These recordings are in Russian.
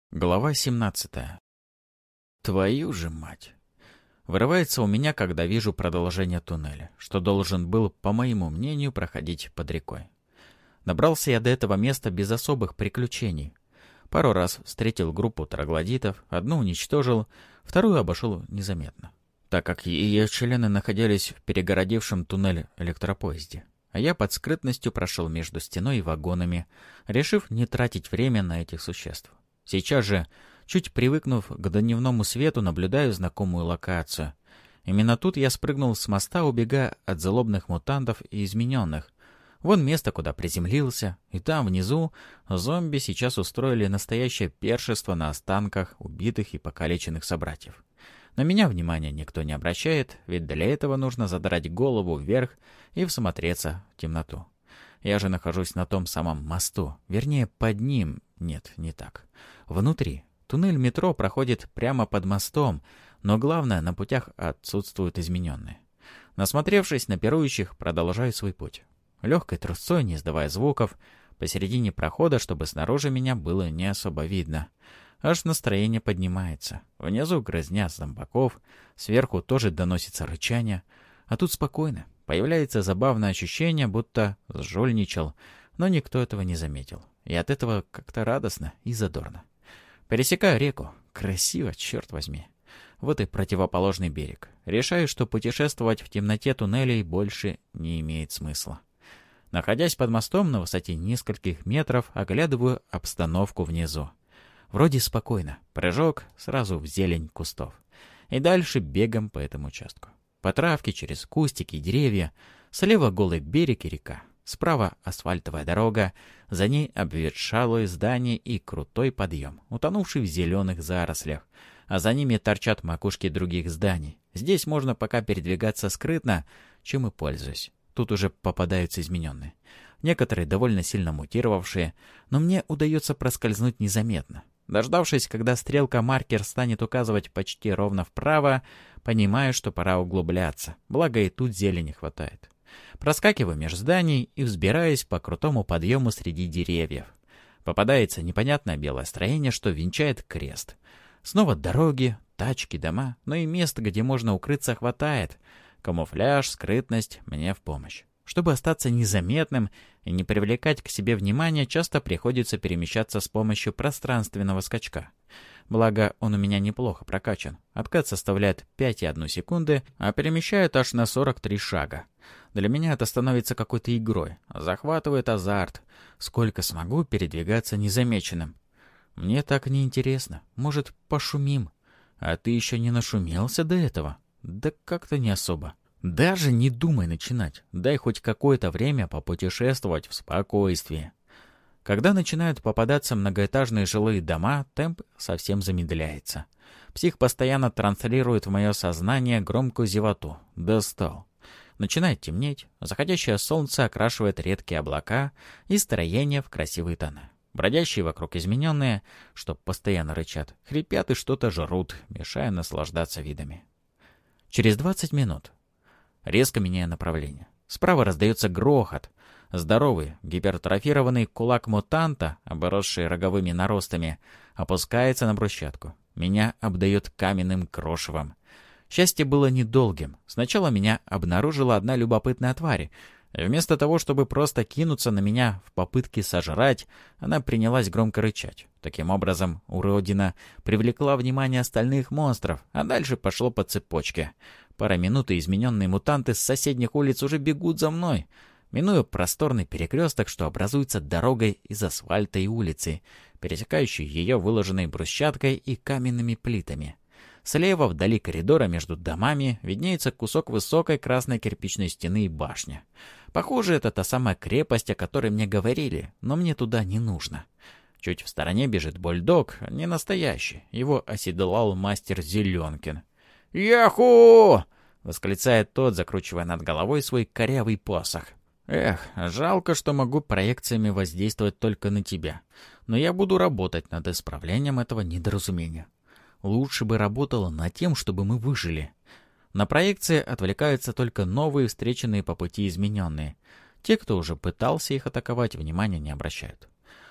Глава 17. Твою же мать! Вырывается у меня, когда вижу продолжение туннеля, что должен был, по моему мнению, проходить под рекой. Добрался я до этого места без особых приключений. Пару раз встретил группу троглодитов, одну уничтожил, вторую обошел незаметно, так как ее члены находились в перегородившем туннель электропоезде. А я под скрытностью прошел между стеной и вагонами, решив не тратить время на этих существ. Сейчас же, чуть привыкнув к дневному свету, наблюдаю знакомую локацию. Именно тут я спрыгнул с моста, убегая от злобных мутантов и измененных. Вон место, куда приземлился, и там, внизу, зомби сейчас устроили настоящее пиршество на останках убитых и покалеченных собратьев. На меня внимания никто не обращает, ведь для этого нужно задрать голову вверх и всмотреться в темноту. Я же нахожусь на том самом мосту, вернее, под ним. Нет, не так. Внутри. Туннель метро проходит прямо под мостом, но главное, на путях отсутствуют измененные. Насмотревшись на пирующих, продолжаю свой путь. Легкой трусцой, не издавая звуков, посередине прохода, чтобы снаружи меня было не особо видно. Аж настроение поднимается. Внизу грызня зомбаков, сверху тоже доносится рычание, а тут спокойно. Появляется забавное ощущение, будто сжульничал, но никто этого не заметил. И от этого как-то радостно и задорно. Пересекаю реку. Красиво, черт возьми. Вот и противоположный берег. Решаю, что путешествовать в темноте туннелей больше не имеет смысла. Находясь под мостом на высоте нескольких метров, оглядываю обстановку внизу. Вроде спокойно. Прыжок сразу в зелень кустов. И дальше бегом по этому участку. По травке, через кустики и деревья. Слева голый берег и река. Справа асфальтовая дорога, за ней обветшалое здание и крутой подъем, утонувший в зеленых зарослях, а за ними торчат макушки других зданий. Здесь можно пока передвигаться скрытно, чем и пользуюсь. Тут уже попадаются измененные. Некоторые довольно сильно мутировавшие, но мне удается проскользнуть незаметно. Дождавшись, когда стрелка-маркер станет указывать почти ровно вправо, понимаю, что пора углубляться, благо и тут зелени хватает. Проскакиваю меж зданий и взбираюсь по крутому подъему среди деревьев. Попадается непонятное белое строение, что венчает крест. Снова дороги, тачки, дома, но и мест, где можно укрыться, хватает. Камуфляж, скрытность мне в помощь. Чтобы остаться незаметным и не привлекать к себе внимания, часто приходится перемещаться с помощью пространственного скачка. Благо, он у меня неплохо прокачан. Откат составляет 5,1 секунды, а перемещает аж на 43 шага. Для меня это становится какой-то игрой. Захватывает азарт. Сколько смогу передвигаться незамеченным? Мне так неинтересно. Может, пошумим? А ты еще не нашумелся до этого? Да как-то не особо. Даже не думай начинать. Дай хоть какое-то время попутешествовать в спокойствии. Когда начинают попадаться многоэтажные жилые дома, темп совсем замедляется. Псих постоянно транслирует в мое сознание громкую зевоту. Достал. Начинает темнеть, заходящее солнце окрашивает редкие облака и строения в красивые тона. Бродящие вокруг измененные, что постоянно рычат, хрипят и что-то жрут, мешая наслаждаться видами. Через 20 минут резко меняя направление. Справа раздается грохот. Здоровый, гипертрофированный кулак мутанта, обросший роговыми наростами, опускается на брусчатку. Меня обдает каменным крошевом. Счастье было недолгим. Сначала меня обнаружила одна любопытная тварь. Вместо того, чтобы просто кинуться на меня в попытке сожрать, она принялась громко рычать. Таким образом, уродина привлекла внимание остальных монстров, а дальше пошло по цепочке. Пара минут, и измененные мутанты с соседних улиц уже бегут за мной. Минуя просторный перекресток, что образуется дорогой из асфальта и улицы, пересекающей ее выложенной брусчаткой и каменными плитами. Слева, вдали коридора между домами, виднеется кусок высокой красной кирпичной стены и башня. Похоже, это та самая крепость, о которой мне говорили, но мне туда не нужно. Чуть в стороне бежит бульдог, не настоящий. Его оседлал мастер Зеленкин. «Яху!» — восклицает тот, закручивая над головой свой корявый посох. «Эх, жалко, что могу проекциями воздействовать только на тебя. Но я буду работать над исправлением этого недоразумения. Лучше бы работала над тем, чтобы мы выжили». На проекции отвлекаются только новые встреченные по пути измененные. Те, кто уже пытался их атаковать, внимания не обращают.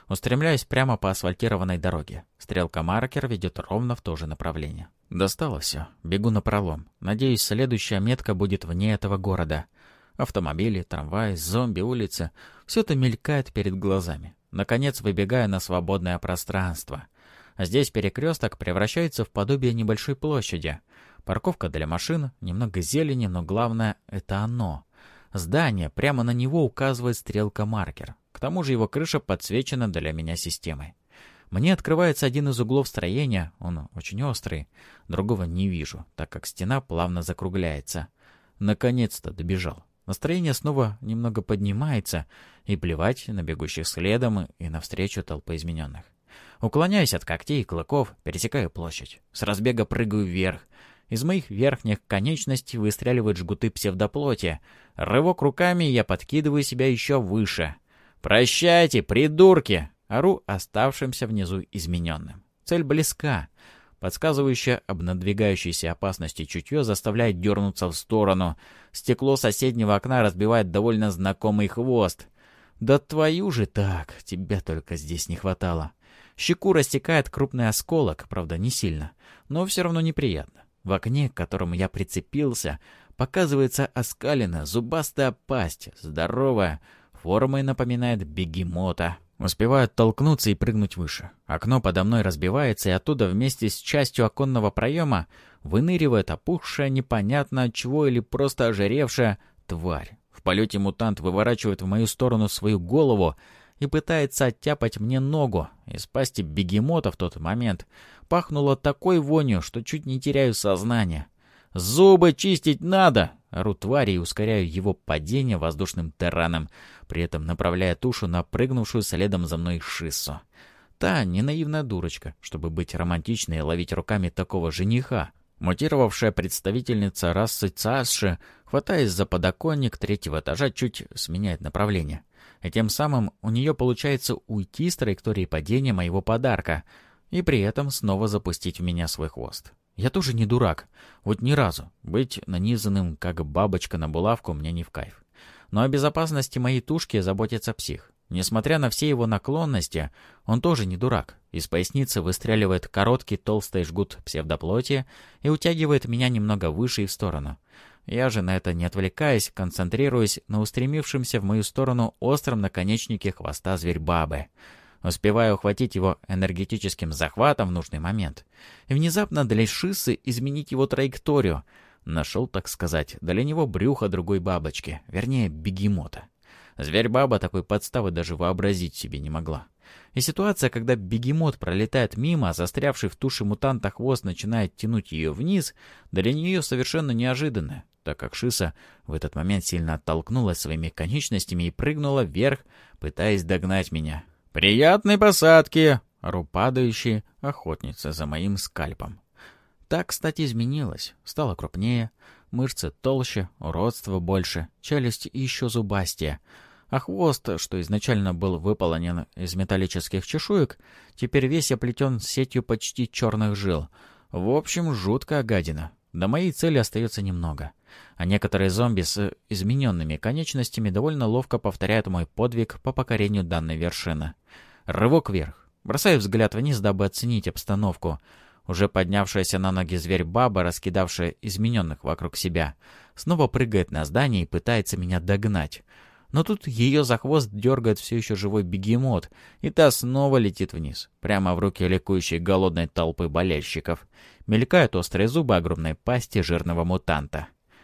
Устремляюсь прямо по асфальтированной дороге. Стрелка-маркер ведет ровно в то же направление. Достало все. Бегу напролом. Надеюсь, следующая метка будет вне этого города. Автомобили, трамваи, зомби, улицы. Все это мелькает перед глазами. Наконец выбегаю на свободное пространство. Здесь перекресток превращается в подобие небольшой площади. Парковка для машин, немного зелени, но главное — это оно. Здание, прямо на него указывает стрелка-маркер. К тому же его крыша подсвечена для меня системой. Мне открывается один из углов строения, он очень острый. Другого не вижу, так как стена плавно закругляется. Наконец-то добежал. Настроение снова немного поднимается, и плевать на бегущих следом и навстречу толпы измененных. Уклоняюсь от когтей и клыков, пересекаю площадь. С разбега прыгаю вверх. Из моих верхних конечностей выстреливают жгуты псевдоплоти. Рывок руками, я подкидываю себя еще выше. «Прощайте, придурки!» — ору оставшимся внизу измененным. Цель близка. Подсказывающее об надвигающейся опасности чутье заставляет дернуться в сторону. Стекло соседнего окна разбивает довольно знакомый хвост. «Да твою же так! Тебя только здесь не хватало!» Щеку растекает крупный осколок, правда, не сильно, но все равно неприятно. В окне, к которому я прицепился, показывается оскаленная зубастая пасть, здоровая, формой напоминает бегемота. Успеваю оттолкнуться и прыгнуть выше. Окно подо мной разбивается, и оттуда вместе с частью оконного проема выныривает опухшая, непонятно от чего или просто ожиревшая тварь. В полете мутант выворачивает в мою сторону свою голову и пытается оттяпать мне ногу. Из пасти бегемота в тот момент пахнуло такой вонью, что чуть не теряю сознание. «Зубы чистить надо!» — ору твари и ускоряю его падение воздушным тараном, при этом направляя тушу на прыгнувшую следом за мной Шиссу. Та не наивная дурочка, чтобы быть романтичной и ловить руками такого жениха. Мутировавшая представительница расы Цаши, хватаясь за подоконник третьего этажа, чуть сменяет направление. И тем самым у нее получается уйти с траектории падения моего подарка и при этом снова запустить в меня свой хвост. Я тоже не дурак. Вот ни разу. Быть нанизанным, как бабочка на булавку, мне не в кайф. Но о безопасности моей тушки заботится псих. Несмотря на все его наклонности, он тоже не дурак. Из поясницы выстреливает короткий толстый жгут псевдоплоти и утягивает меня немного выше и в сторону. Я же на это не отвлекаясь, концентрируясь на устремившемся в мою сторону остром наконечнике хвоста зверь-бабы. Успеваю ухватить его энергетическим захватом в нужный момент. И внезапно для Шиссы изменить его траекторию. Нашел, так сказать, для него брюхо другой бабочки, вернее, бегемота. Зверь-баба такой подставы даже вообразить себе не могла. И ситуация, когда бегемот пролетает мимо, а застрявший в туше мутанта хвост начинает тянуть ее вниз, для нее совершенно неожиданная, так как Шисса в этот момент сильно оттолкнулась своими конечностями и прыгнула вверх, пытаясь догнать меня. «Приятной посадки!» — ору падающей охотница за моим скальпом. Так, кстати, изменилась. Стала крупнее, мышцы толще, уродства больше, челюсть еще зубастее. А хвост, что изначально был выполнен из металлических чешуек, теперь весь оплетен сетью почти черных жил. В общем, жуткая гадина. До моей цели остается немного. А некоторые зомби с измененными конечностями довольно ловко повторяют мой подвиг по покорению данной вершины. Рывок вверх. Бросаю взгляд вниз, дабы оценить обстановку. Уже поднявшаяся на ноги зверь-баба, раскидавшая измененных вокруг себя, снова прыгает на здание и пытается меня догнать. Но тут ее за хвост дергает все еще живой бегемот, и та снова летит вниз, прямо в руки ликующей голодной толпы болельщиков. Мелькают острые зубы огромной пасти жирного мутанта.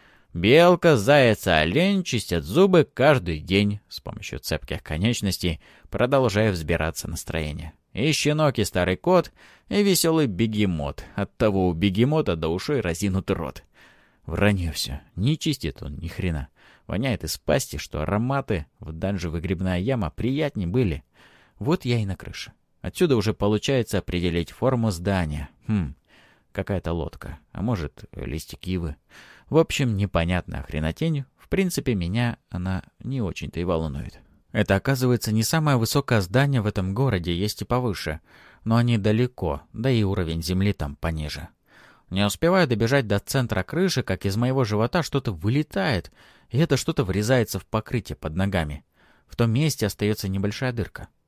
Белка, заяц и олень чистят зубы каждый день с помощью цепких конечностей, продолжая взбираться настроение. И щенок, и старый кот, и веселый бегемот. Оттого у бегемота до ушей разинут рот. Вранье все. Не чистит он ни хрена. Воняет из пасти, что ароматы в данже выгребная яма приятнее были. Вот я и на крыше. Отсюда уже получается определить форму здания. Какая-то лодка. А может, листик ивы. В общем, непонятная хренотень. В принципе, меня она не очень-то и волнует. Это, оказывается, не самое высокое здание в этом городе, есть и повыше. Но они далеко, да и уровень земли там пониже. Не успеваю добежать до центра крыши, как из моего живота что-то вылетает, и это что-то врезается в покрытие под ногами. В том месте остается небольшая дырка.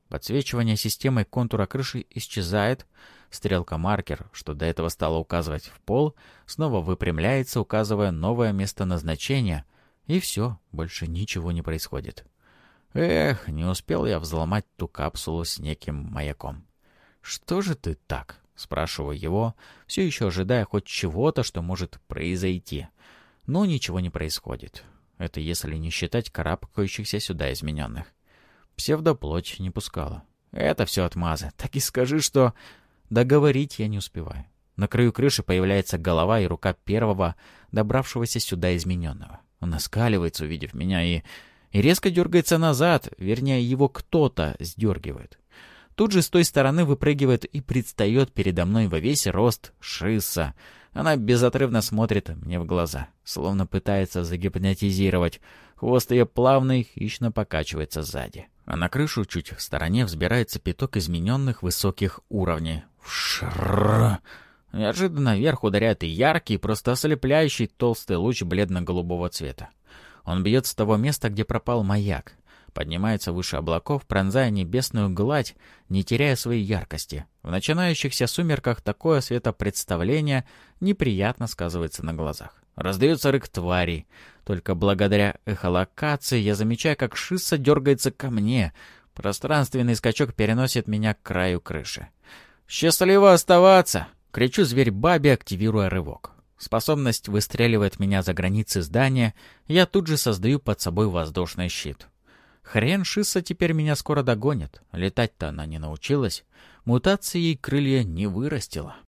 Подсвечивание системой контура крыши исчезает. Стрелка-маркер, что до этого стала указывать в пол, снова выпрямляется, указывая новое место назначения. И все, больше ничего не происходит. Эх, не успел я взломать ту капсулу с неким маяком. «Что же ты так?» — спрашиваю его, все еще ожидая хоть чего-то, что может произойти. Но ничего не происходит. Это если не считать карабкающихся сюда измененных. Псевдоплоть не пускала. Это все отмазы. Так и скажи, что... Договорить я не успеваю. На краю крыши появляется голова и рука первого, добравшегося сюда измененного. Он оскаливается, увидев меня, и резко дергается назад, вернее, его кто-то сдергивает. Тут же с той стороны выпрыгивает и предстает передо мной во весь рост Шисса. Она безотрывно смотрит мне в глаза, словно пытается загипнотизировать. Хвост ее плавно и хищно покачивается сзади. А на крышу чуть в стороне взбирается пяток измененных высоких уровней. Шрррр! Неожиданно вверх ударяет яркий, просто ослепляющий толстый луч бледно-голубого цвета. Он бьет с того места, где пропал маяк. Поднимается выше облаков, пронзая небесную гладь, не теряя своей яркости. В начинающихся сумерках такое светопредставление неприятно сказывается на глазах. Раздается рык тварей. Только благодаря эхолокации я замечаю, как Шисса дергается ко мне. Пространственный скачок переносит меня к краю крыши. «Счастливо оставаться!» — кричу зверь-бабе, активируя рывок. Способность выстреливает меня за границы здания, я тут же создаю под собой воздушный щит. Хрен Шисса теперь меня скоро догонит. Летать-то она не научилась. Мутацией крылья не вырастила.